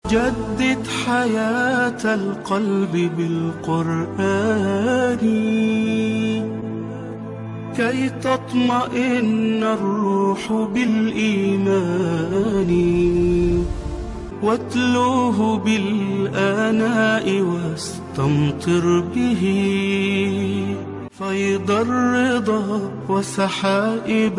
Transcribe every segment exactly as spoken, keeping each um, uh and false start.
جدد حياة القلب بالقرآن كي تطمئن الروح بالإيمان، واتلوه بالآناء واستمطر به فيض الرضا وسحائب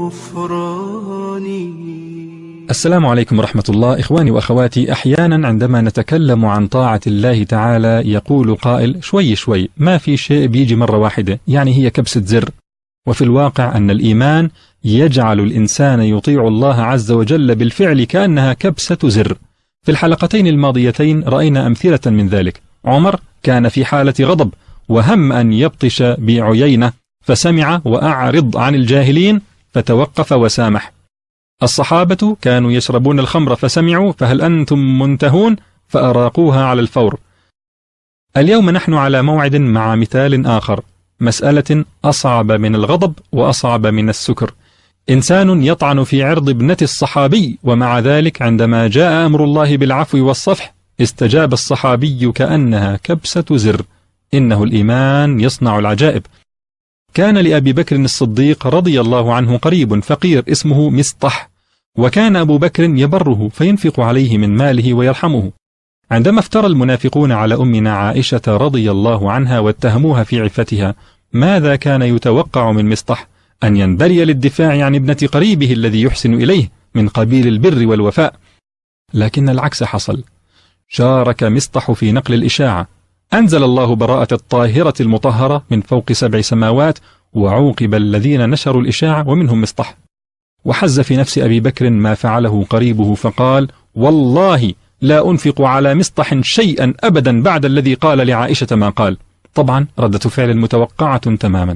الغفران. السلام عليكم ورحمة الله. إخواني وأخواتي، أحيانا عندما نتكلم عن طاعة الله تعالى يقول قائل شوي شوي، ما في شيء بيجي مرة واحدة، يعني هي كبسة زر. وفي الواقع أن الإيمان يجعل الإنسان يطيع الله عز وجل بالفعل كأنها كبسة زر. في الحلقتين الماضيتين رأينا أمثلة من ذلك. عمر كان في حالة غضب وهم أن يبطش بعيينة، فسمع وأعرض عن الجاهلين فتوقف وسامح. الصحابة كانوا يشربون الخمر فسمعوا فهل أنتم منتهون فأراقوها على الفور. اليوم نحن على موعد مع مثال آخر، مسألة أصعب من الغضب وأصعب من السكر. إنسان يطعن في عرض ابنة الصحابي، ومع ذلك عندما جاء أمر الله بالعفو والصفح استجاب الصحابي كأنها كبسة زر. إنه الإيمان يصنع العجائب. كان لأبي بكر الصديق رضي الله عنه قريب فقير اسمه مصطح، وكان أبو بكر يبره فينفق عليه من ماله ويرحمه. عندما افترى المنافقون على أمنا عائشة رضي الله عنها واتهموها في عفتها، ماذا كان يتوقع من مصطح؟ أن ينبري للدفاع عن ابنة قريبه الذي يحسن إليه من قبيل البر والوفاء. لكن العكس حصل، شارك مصطح في نقل الإشاعة. أنزل الله براءة الطاهرة المطهرة من فوق سبع سماوات، وعوقب الذين نشروا الإشاعة ومنهم مصطح. وحز في نفس أبي بكر ما فعله قريبه فقال: والله لا أنفق على مصطح شيئا أبدا بعد الذي قال لعائشة ما قال. طبعا ردة فعل متوقعة تماما.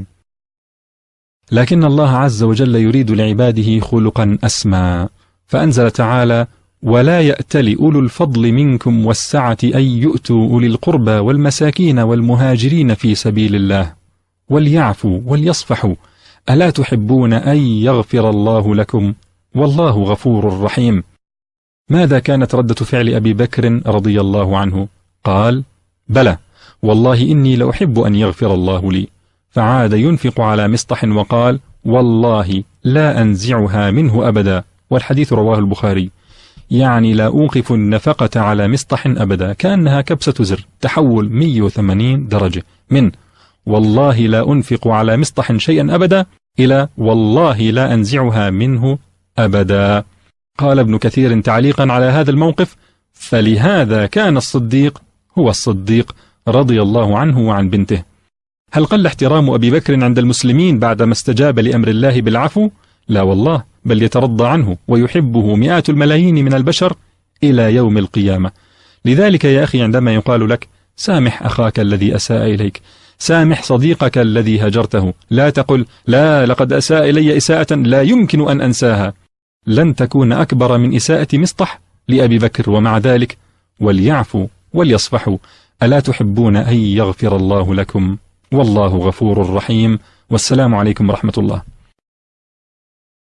لكن الله عز وجل يريد لعباده خلقا أسمى، فأنزل تعالى: ولا يأتل أولو الفضل منكم والسعة أن يؤتوا أولي القربى والمساكين والمهاجرين في سبيل الله وليعفوا وليصفحوا ألا تحبون أن يغفر الله لكم والله غفور رحيم. ماذا كانت ردة فعل أبي بكر رضي الله عنه؟ قال: بلى والله إني لأحب أن يغفر الله لي. فعاد ينفق على مصطح وقال: والله لا أنزعها منه أبدا. والحديث رواه البخاري. يعني لا أوقف النفقة على مصطح أبدا، كأنها كبسة زر، تحول مئة وثمانين درجة من والله لا أنفق على مصطح شيئا أبدا إلى والله لا أنزعها منه أبدا. قال ابن كثير تعليقا على هذا الموقف: فلهذا كان الصديق هو الصديق رضي الله عنه وعن بنته. هل قل احترام أبي بكر عند المسلمين بعدما استجاب لأمر الله بالعفو؟ لا والله، بل يترضى عنه ويحبه مئات الملايين من البشر إلى يوم القيامة. لذلك يا أخي عندما يقال لك سامح أخاك الذي أساء إليك، سامح صديقك الذي هجرته، لا تقل لا لقد أساء إلي إساءة لا يمكن أن أنساها. لن تكون أكبر من إساءة مصطح لأبي بكر، ومع ذلك وليعفوا وليصفحوا ألا تحبون أن يغفر الله لكم والله غفور رحيم. والسلام عليكم ورحمة الله.